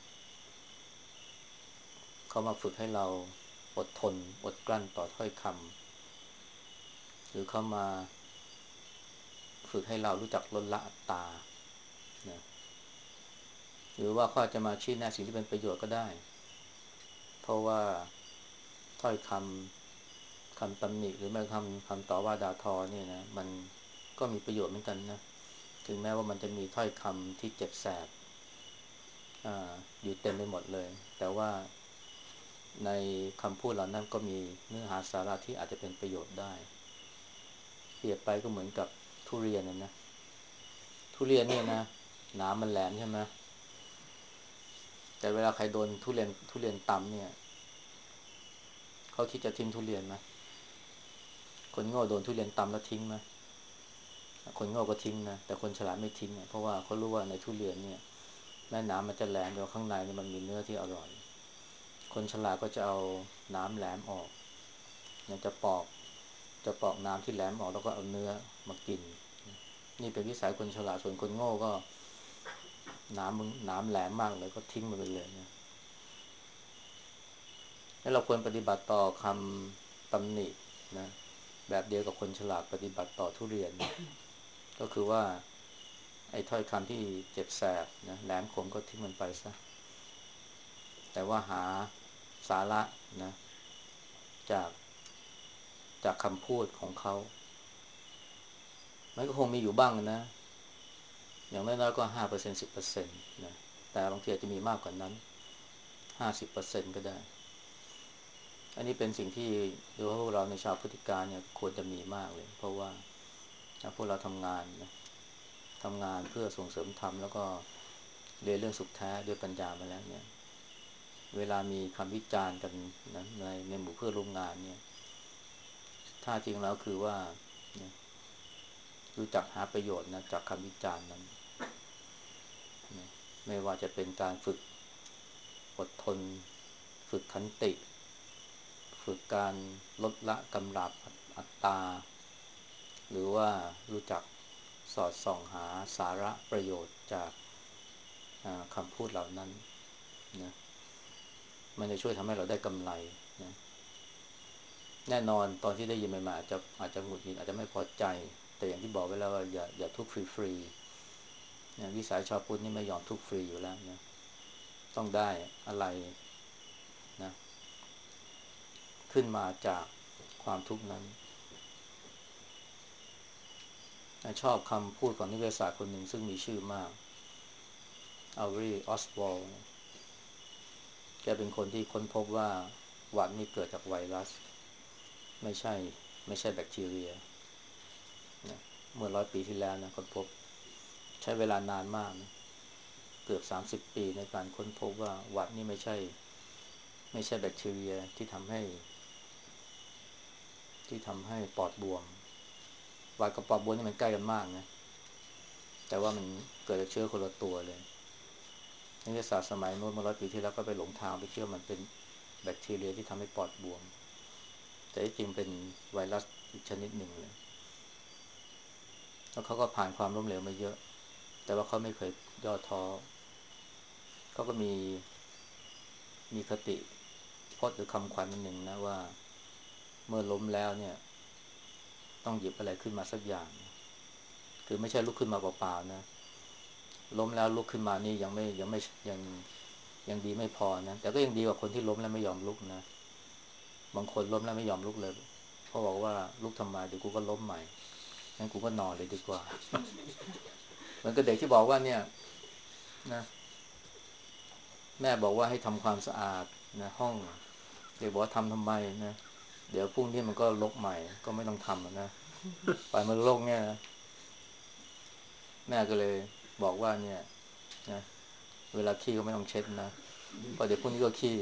เขามาฝึกให้เราอดทนอดกลั้นต่อถ้อยคำหรือเขามาฝึกให้เรารู้จักลดละอัตตานะหรือว่าเขาอาจจะมาชี้แนะสิ่งที่เป็นประโยชน์ก็ได้เพราะว่าถ้อยคำตำหนิหรือแม้คำต่อว่าด่าทอเนี่ยนะมันก็มีประโยชน์เหมือนกันนะถึงแม้ว่ามันจะมีถ้อยคำที่เจ็บแสบอยู่เต็มไปหมดเลยแต่ว่าในคำพูดเหล่านั้นก็มีเนื้อหาสาระที่อาจจะเป็นประโยชน์ได้เปรียบไปก็เหมือนกับทุเรียนนะทุเรียนเนี่ยนะหนามมันแหลมใช่ไหมแต่เวลาใครโดนทุเรียนตำเนี่ยเขาคิดจะทิ้งทุเรียนไหมคนโง่โดนทุเรียนตำแล้วทิ้งไหมคนโง่ก็ทิ้งนะแต่คนฉลาดไม่ทิ้งเพราะว่าเขารู้ว่าในทุเรียนเนี่ยแม้หนามมันจะแหลมแต่ข้างในเนี่ยมันมีเนื้อที่อร่อยคนฉลาดก็จะเอาหนามแหลมออกเนี่ยจะปอกหนามที่แหลมออกแล้วก็เอาเนื้อมากินนี่เป็นวิสัยคนฉลาดส่วนคนโง่ก็หนามแหลมมากเลยก็ทิ้งมันไปเลยนะแล้วเราควรปฏิบัติต่อคำตำหนินะแบบเดียวกับคนฉลาดปฏิบัติต่อทุเรียนก็คือว่าไอ้ถ้อยคำที่เจ็บแสบนะแหลมคมก็ทิ้งมันไปซะแต่ว่าหาสาระนะจากจากคำพูดของเขามันก็คงมีอยู่บ้างนะอย่างน้อยๆก็5% 10%นะแต่บางทีอาจจะมีมากกว่านั้น50%ก็ได้อันนี้เป็นสิ่งที่โดยเฉพาะพวกเราในชาวพุทธกาลเนี่ยควรจะมีมากเลยเพราะว่าพวกเราทำงานนะทำงานเพื่อส่งเสริมธรรมแล้วก็เรียนเรื่องสุขแท้ด้วยปัญญามาแล้วเนี่ยเวลามีคำวิจารณ์กันนะในหมู่เพื่อนร่วมงานเนี่ยถ้าจริงแล้วคือว่ารู้จักหาประโยชน์นะจากคำวิจารณ์นั้นนะไม่ว่าจะเป็นการฝึกอดทนฝึกขันติฝึกการลดละกำลับอัตตาหรือว่ารู้จักสอดส่องหาสาระประโยชน์จากคำพูดเหล่านั้นนะมันจะช่วยทำให้เราได้กำไรนะแน่นอนตอนที่ได้ยินใหม่ๆอาจจะหงุดหงิดอาจจะไม่พอใจแต่อย่างที่บอกไว้แล้วว่าอย่าทุกข์ฟรีๆนะวิสัยชาวพุทธนี่ไม่ยอมทุกข์ฟรีอยู่แล้วนะต้องได้อะไรนะขึ้นมาจากความทุกข์นั้นชอบคำพูดของนักวิทยาศาสตร์คนหนึ่งซึ่งมีชื่อมากอัลรีออสวอลแกเป็นคนที่ค้นพบว่าหวัดนี่เกิดจากไวรัสไม่ใช่ไม่ใช่แบคทีเรียนะเมื่อ100 ปีที่แล้วนะค้นพบใช้เวลานานมากนะเกือบ30 ปีในการค้นพบว่าหวัดนี่ไม่ใช่แบคทีเรียที่ทำให้ปอดบวมหวัดกับปอดบวมนี่มันใกล้กันมากนะแต่ว่ามันเกิดจากเชื้อคนละตัวเลยนักวิทยาศาสตร์สมัยโน้นเมื่อ100 ปีที่แล้วก็ไปหลงทางไปคิดว่ามันเป็นแบคทีเรียที่ทำให้ปอดบวมแต่ที่จริงเป็นไวรัสอีกชนิดหนึ่งเลยแล้วเขาก็ผ่านความล้มเหลวมาเยอะแต่ว่าเขาไม่เคยย่อท้อเขาก็มีคติพจน์หรือคำขวัญอันหนึ่งนะว่าเมื่อล้มแล้วเนี่ยต้องหยิบอะไรขึ้นมาสักอย่างคือไม่ใช่ลุกขึ้นมาเปล่าๆนะล้มแล้วลุกขึ้นมานี่ยังดีไม่พอนะแต่ก็ยังดีกว่าคนที่ล้มแล้วไม่ยอมลุกนะบางคนล้มแล้วไม่ยอมลุกเลยเพราะบอกว่าลุกทำไมเดี๋ยวกูก็ล้มใหม่งั้นกูก็นอนเลยดีกว่าเหมือนกับเด็กที่บอกว่าเนี่ยนะแม่บอกว่าให้ทำความสะอาดนะห้องเด็กบอกว่าทำไมนะเดี๋ยวพรุ่งนี้มันก็รกใหม่ก็ไม่ต้องทำนะไปมันรกเนี่ยนะแม่ก็เลยบอกว่าเนี่ยนะเวลาขี้ก็ไม่ต้องเช็ดนะเพราะเดี๋ยวพรุ่งนี้ก็ขี้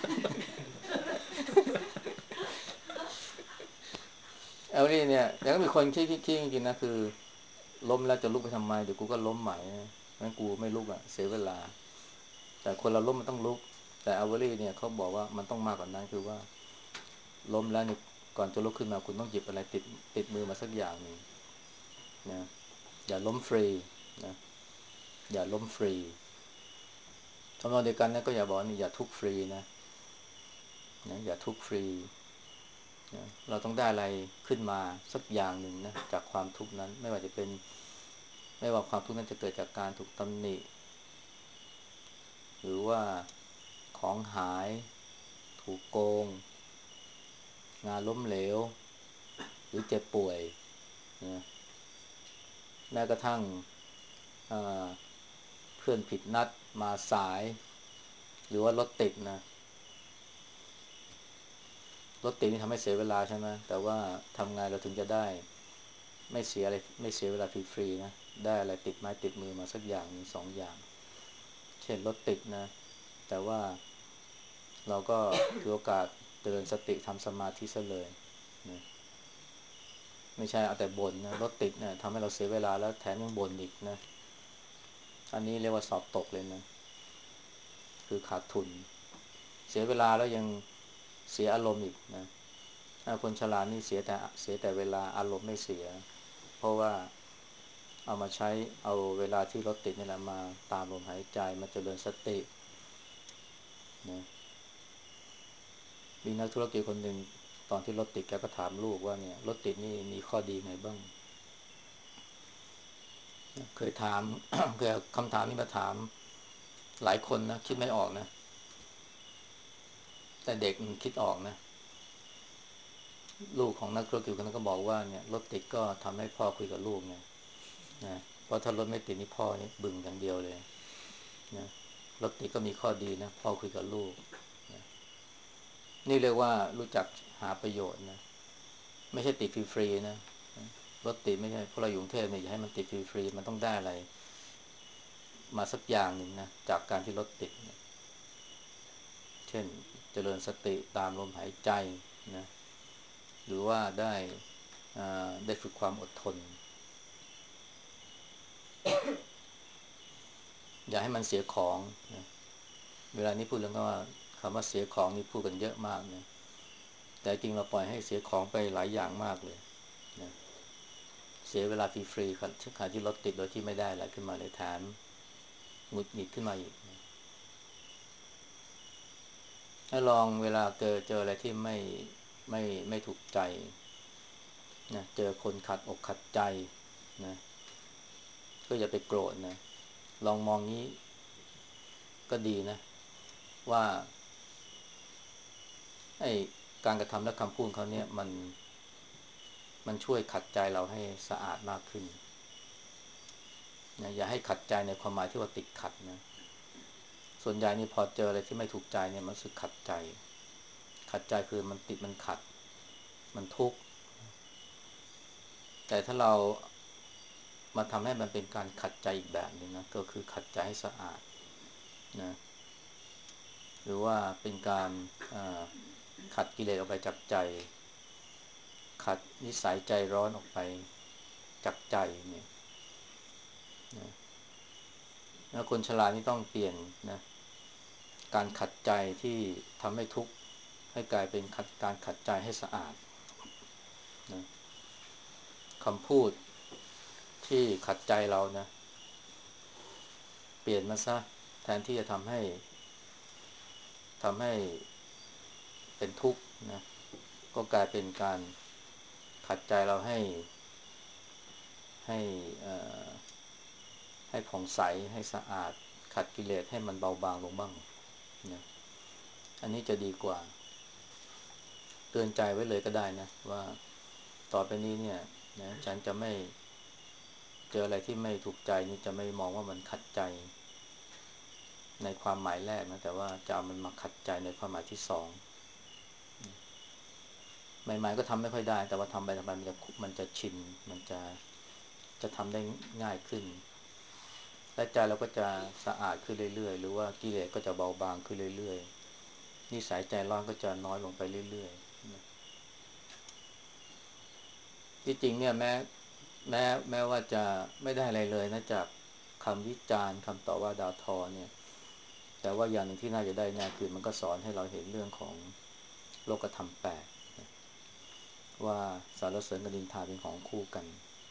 เอาดิเนี่ยแต่ก็มีคนขี้จริงๆนะคือล้มแล้วจะลุกไปทำไมเดี๋ยวกูก็ล้มใหม่นะงั้นกูไม่ลุกอ่ะเสียเวลาแต่คนเราล้มมันต้องลุกแต่อเวอรี่เนี่ยเขาบอกว่ามันต้องมากกว่านั้นคือว่าล้มแล้วเนี่ยก่อนจะลุกขึ้นมาคุณต้องหยิบอะไรติดมือมาสักอย่างหนึ่งนะอย่าล้มฟรีนะอย่าล้มฟรีทำนองเดียวกันนะก็อย่าบอกนี่อย่าทุกข์ฟรีนะอย่าทุกข์ฟรีนะเราต้องได้อะไรขึ้นมาสักอย่างหนึ่งนะจากความทุกข์นั้นไม่ว่าความทุกข์นั้นจะเกิดจากการถูกตำหนิหรือว่าของหายถูกโกงงานล้มเหลวหรือเจ็บป่วยนะแม้กระทั่งเเพื่อนผิดนัดมาสายหรือว่ารถติดนะรถติดนี่ทำให้เสียเวลาใช่ไหมแต่ว่าทำไงเราถึงจะได้ไม่เสียอะไรไม่เสียเวลาฟรีๆนะได้อะไรติดไม้ติดมือมาสักอย่างหนึ่งสองอย่างเช่นรถติดนะแต่ว่าเราก็ถือโอกาสเจริญสติทำสมาธิซะเลยนะไม่ใช่เอาแต่บ่นนะรถติดเนี่ยทำให้เราเสียเวลาแล้วแถมยังบ่นอีกนะอันนี้เรียกว่าสอบตกเลยนะคือขาดทุนเสียเวลาแล้วยังเสียอารมณ์อีกนะถ้าคนฉลาดนี่เสียแต่เวลาอารมณ์ไม่เสียเพราะว่าเอามาใช้เอาเวลาที่รถติดนี่แหละมาตามลมหายใจมาเจริญสตินะมีนักธุรกิจคนหนึ่งตอนที่รถติดแกก็ถามลูกว่าเนี่ยรถติดนี่มีข้อดีไงบ้างเคยถาม เคยเอาคำถามนี้มาถามหลายคนนะคิดไม่ออกนะแต่เด็กมันคิดออกนะลูกของนักธุรกิจคนนั้นก็บอกว่าเนี่ยรถติดก็ทำให้พ่อคุยกับลูกไงนะเพราะถ้ารถไม่ติดนี่พ่อนี่บึงอย่างเดียวเลยนะรถติดก็มีข้อดีนะพ่อคุยกับลูกนะนี่เรียกว่ารู้จักหาประโยชน์นะไม่ใช่ติดฟรีๆนะรถติดไม่ใช่เพราะเราอยู่กรุงเทพเนี่ยอย่าให้มันติดฟรีๆมันต้องได้อะไรมาสักอย่างหนึ่งนะจากการที่รถติดนะเช่นเจริญสติตามลมหายใจนะหรือว่าได้ฝึกความอดทนอย่าให้มันเสียของนะเวลานี้พูดเรื่องว่าคำว่าเสียของนี่พูดกันเยอะมากนะแต่จริงเราปล่อยให้เสียของไปหลายอย่างมากเลยนะเสียเวลาฟรีๆขณะที่รถติดโดยที่ไม่ได้อะไรขึ้นมาเลยแถมหงุดหงิดขึ้นมาอีกนะถ้าลองเวลาเจออะไรที่ไม่ถูกใจนะเจอคนขัดอกขัดใจนะก็อย่าไปโกรธนะลองมองงี้ก็ดีนะว่าไอ้การกระทำและคำพูดเขาเนี่ยมันช่วยขัดใจเราให้สะอาดมากขึ้นนะอย่าให้ขัดใจในความหมายที่ว่าติดขัดนะส่วนใหญ่นี่พอเจออะไรที่ไม่ถูกใจเนี่ยมันรู้สึกขัดใจขัดใจคือมันติดมันขัดมันทุกข์แต่ถ้าเรามาทำให้มันเป็นการขัดใจอีกแบบหนึ่งนะก็คือขัดใจให้สะอาดนะหรือว่าเป็นการขัดกิเลสออกไปจากใจขัดนิสัยใจร้อนออกไปจากใจเนี่ยนะแล้วคนฉลาดนี่ต้องเปลี่ยนนะการขัดใจที่ทำให้ทุกข์ให้กลายเป็นการขัดใจให้สะอาดนะคำพูดที่ขัดใจเรานะเปลี่ยนมาซะแทนที่จะทำให้เป็นทุกข์นะก็กลายเป็นการขัดใจเราให้เอ่อให้ผ่องใสให้สะอาดขัดกิเลสให้มันเบาบางลงบ้างนะอันนี้จะดีกว่าเตือนใจไว้เลยก็ได้นะว่าต่อไปนี้เนี่ยนะฉันจะไม่เจออะไรที่ไม่ถูกใจนี่จะไม่มองว่ามันขัดใจในความหมายแรกนะแต่ว่าจะเอามันมาขัดใจในความหมายที่สองใหม่ๆก็ทำไม่ค่อยได้แต่ว่าทำไปทำไปมันจะชินมันจะทำได้ง่ายขึ้นและใจเราก็จะสะอาดขึ้นเรื่อยๆหรือว่ากิเลสก็จะเบาบางขึ้นเรื่อยๆนิสัยใจร้อนก็จะน้อยลงไปเรื่อยๆนะที่จริงเนี่ยแม้ว่าจะไม่ได้อะไรเลยนะจากคำวิจารณ์คำต่อว่าด่าทอเนี่ยแต่ว่าอย่างหนึ่งที่น่าจะได้แน่คือมันก็สอนให้เราเห็นเรื่องของโลกธรรมแปดว่าสรรเสริญกับนินทาเป็นของคู่กัน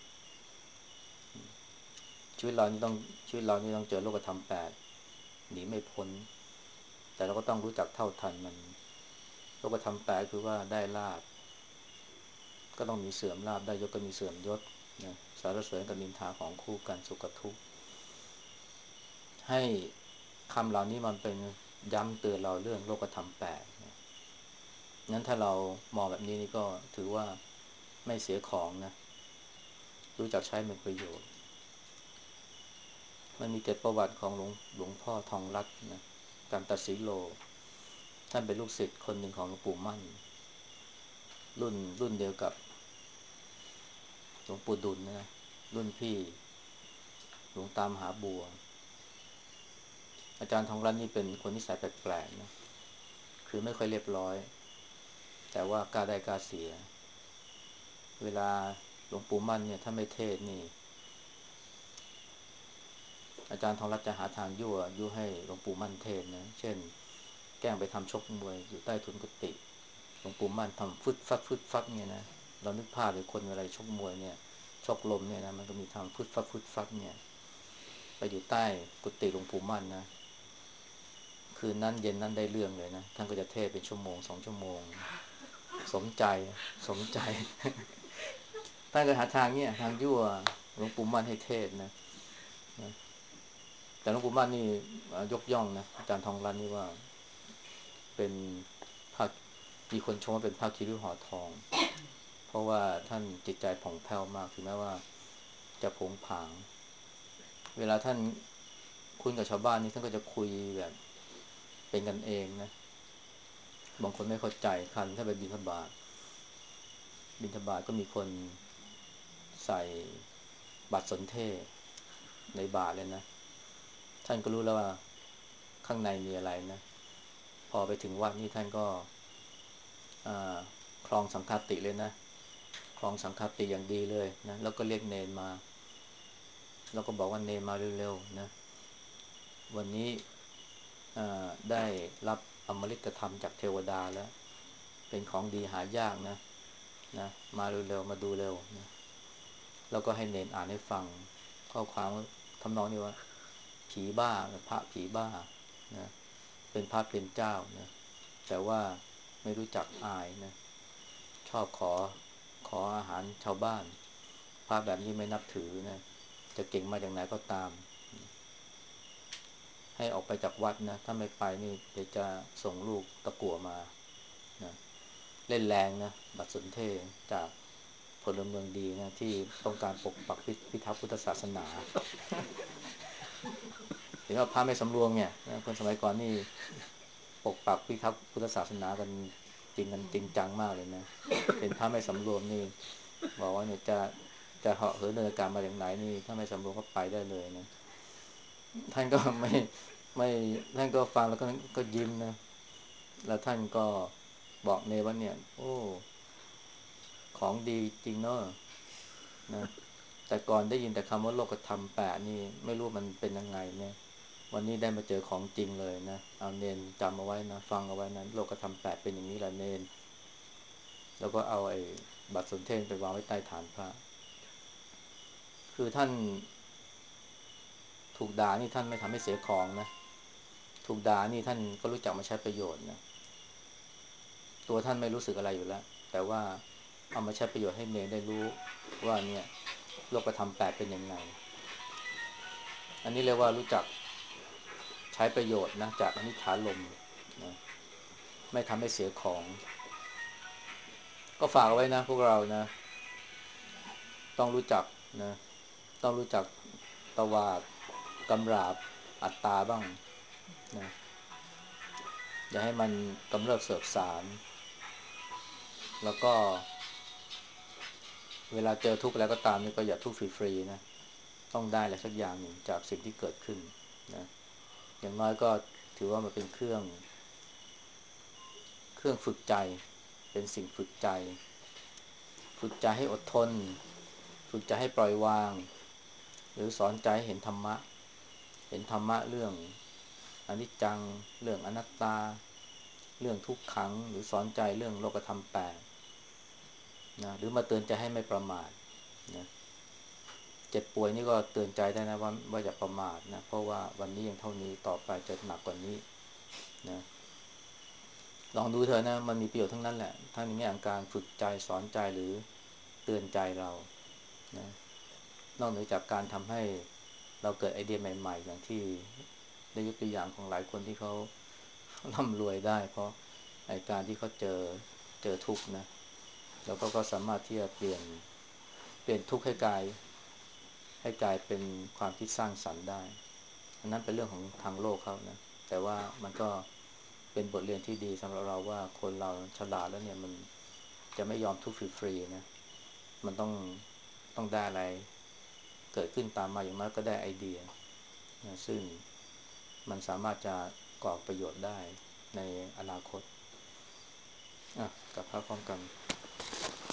ชีวิตเรานี่ต้องชีวิตเรานี่ต้องเจอโลกธรรมแปดหนีไม่พ้นแต่เราก็ต้องรู้จักเท่าทันมันโลกธรรมแปดคือว่าได้ลาภก็ต้องมีเสื่อมลาภได้ยศก็มีเสื่อมยศนะสรรเสริญกับนินทาของคู่กันสุขกับทุกข์ให้คำเหล่านี้มันเป็นย้ำเตือนเราเรื่องโลกธรรมแปดงั้นถ้าเรามองแบบนี้นี่ก็ถือว่าไม่เสียของนะรู้จักใช้เป็นประโยชน์มันมีเกร็ดประวัติของหลวงพ่อทองรัตน์นะกันตสีโลท่านเป็นลูกศิษย์คนหนึ่งของหลวงปู่มั่นรุ่นเดียวกับหลวงปู่ดุลนะรุ่นพี่หลวงตามหาบัวอาจารย์ทองรัตน์นี่เป็นคนนิสัยแปลกๆนะคือไม่ค่อยเรียบร้อยแต่ว่ากล้าได้กล้าเสียเวลาหลวงปู่มั่นเนี่ยถ้าไม่เทศนี่อาจารย์ทองรัตน์จะหาทางยั่วให้หลวงปู่มั่นเทศนะเช่นแกล้งไปทำชกมวยอยู่ใต้ถุนกุฏิหลวงปู่มั่นทำฟึดฟัดเนี่ยนะเรานึกภาพเลยคนเวลาชกมวยเนี่ยชกลมเนี่ยนะมันก็มีทำฟึดฟัดเนี่ยไปอยู่ใต้กุฏิหลวงปู่มั่นนะคืนนั้นเย็นนั้นได้เรื่องเลยนะท่านก็จะเทศเป็นชั่วโมง2 ชั่วโมงสมใจสมใจท่านก็หาทางเนี่ยทางยั่วหลวงปู่มั่นให้เทศนะแต่หลวงปู่มั่นนี่ยกย่องนะอาจารย์ทองรัตน์นี่ว่าเป็นพระมีคนชมว่าเป็นพระคีริ้วห่อทองเพราะว่าท่านจิตใจผ่องแผ้วมากถึงแม้ว่าจะผงผางเวลาท่านคุยกับชาวบ้านนี่ท่านก็จะคุยแบบเป็นกันเองนะบางคนไม่เข้าใจคันถ้าไปบิณฑบาตก็มีคนใส่บัตรสนเทศในบาทเลยนะท่านก็รู้แล้วว่าข้างในมีอะไรนะพอไปถึงวัดนี่ท่านก็คลองสังฆาติเลยนะคลองสังฆาติอย่างดีเลยนะแล้วก็เรียกเนนมาแล้วก็บอกว่าเนนมาเร็วๆนะวันนี้ได้รับอมฤตธรรมจากเทวดาแล้วเป็นของดีหายากนะมาเร็วๆมาดูเร็วนะแล้วก็ให้เนนอ่านให้ฟังข้อความทำนองนี้ว่าผีบ้าพระผีบ้านะเป็นพระเป็นเจ้านะแต่ว่าไม่รู้จักอายนะชอบขออาหารชาวบ้านพระแบบนี้ไม่นับถือนะจะเก่งมาจากไหนก็ตามให้ออกไปจากวัดนะถ้าไม่ไปนี่เดี๋ยวจะส่งลูกตะกั่วมานะเล่นแรงนะบัตรสนเทศจากพลเมืองดีนะที่ต้องการปกปักพิทักษ์พุทธศาสนาเห็นว่าพระไม่สำรวมเนี่ยคนสมัยก่อนนี่ปกปักพิทักษ์พุทธศาสนากันจริงจังมากเลยนะเป็นพระไม่สำรวมนี่บอกว่าเนี่ยจะเหาะเหินเดินอากาศมาอย่างไหนนี่ถ้าไม่สำรวมก็ไปได้เลยนะท่านก็ไม่ท่านก็ฟังแล้วก็ยิ้มนะแล้วท่านก็บอกเนว่าเนี่ยโอ้ของดีจริงเนอะนะแต่ก่อนได้ยินแต่คำว่าโลกธรรมแปดนี่ไม่รู้มันเป็นยังไงเนี่ยวันนี้ได้มาเจอของจริงเลยนะเอาเนนจำเอาไว้นะฟังเอาไว้นะโลกธรรมแปดเป็นอย่างนี้แหละเนนแล้วก็เอาไอ้บัตรสนเทศไปวางไว้ใต้ฐานพระคือท่านถูกด่านี่ท่านไม่ทำให้เสียของนะถูกด่านี่ท่านก็รู้จักมาใช้ประโยชน์นะตัวท่านไม่รู้สึกอะไรอยู่แล้วแต่ว่าเอามาใช้ประโยชน์ให้เนรได้รู้ว่าเนี่ยโลกธรรมแปดเป็นยังไงอันนี้เรียกว่ารู้จักใช้ประโยชน์นะจากอนิจฐานลมนะไม่ทำให้เสียของก็ฝากเอาไว้นะพวกเรานะต้องรู้จักนะต้องรู้จักตวาดกำราบอัตตาบ้างนะอย่าให้มันกำเริบเสบสารแล้วก็เวลาเจอทุกข์แล้วก็ตามนี่ก็อย่าทุกข์ฟรีๆนะต้องได้อะไรสักอย่างหนึ่งจากสิ่งที่เกิดขึ้นนะอย่างน้อยก็ถือว่ามันเป็นเครื่องฝึกใจเป็นสิ่งฝึกใจให้อดทนฝึกใจให้ปล่อยวางหรือสอนใจให้เห็นธรรมะเรื่องอนิจจังเรื่องอนัตตาเรื่องทุกขังหรือสอนใจเรื่องโลกธรรมแปดนะหรือมาเตือนใจให้ไม่ประมาทนะเจ็บป่วยนี่ก็เตือนใจได้นะว่าอย่าประมาทนะเพราะว่าวันนี้ยังเท่านี้ต่อไปจะหนักกว่านี้นะลองดูเถอะนะมันมีประโยชน์ทั้งนั้นแหละทั้งในแง่ของการฝึกใจสอนใจหรือเตือนใจเรานะนอกเหนือจากการทำให้เราเกิดไอเดียใหม่ๆอย่างที่ได้ยกตัวอย่างของหลายคนที่เขาร่ำรวยได้เพราะไอการที่เขาเจอเจอทุกข์นะแล้วก็สามารถที่จะเปลี่ยนทุกข์ให้กลายเป็นความคิดสร้างสรรค์ได้อันนั้นเป็นเรื่องของทางโลกเขานะแต่ว่ามันก็เป็นบทเรียนที่ดีสำหรับเราว่าคนเราฉลาดแล้วเนี่ยมันจะไม่ยอมทุกข์ฟรีๆนะมันต้องได้อะไรเกิดขึ้นตามมาอย่างน้อยก็ได้ไอเดียนะซึ่งมันสามารถจะก่อประโยชน์ได้ในอนาคตอ่ะกลับเข้าพร้อมกัน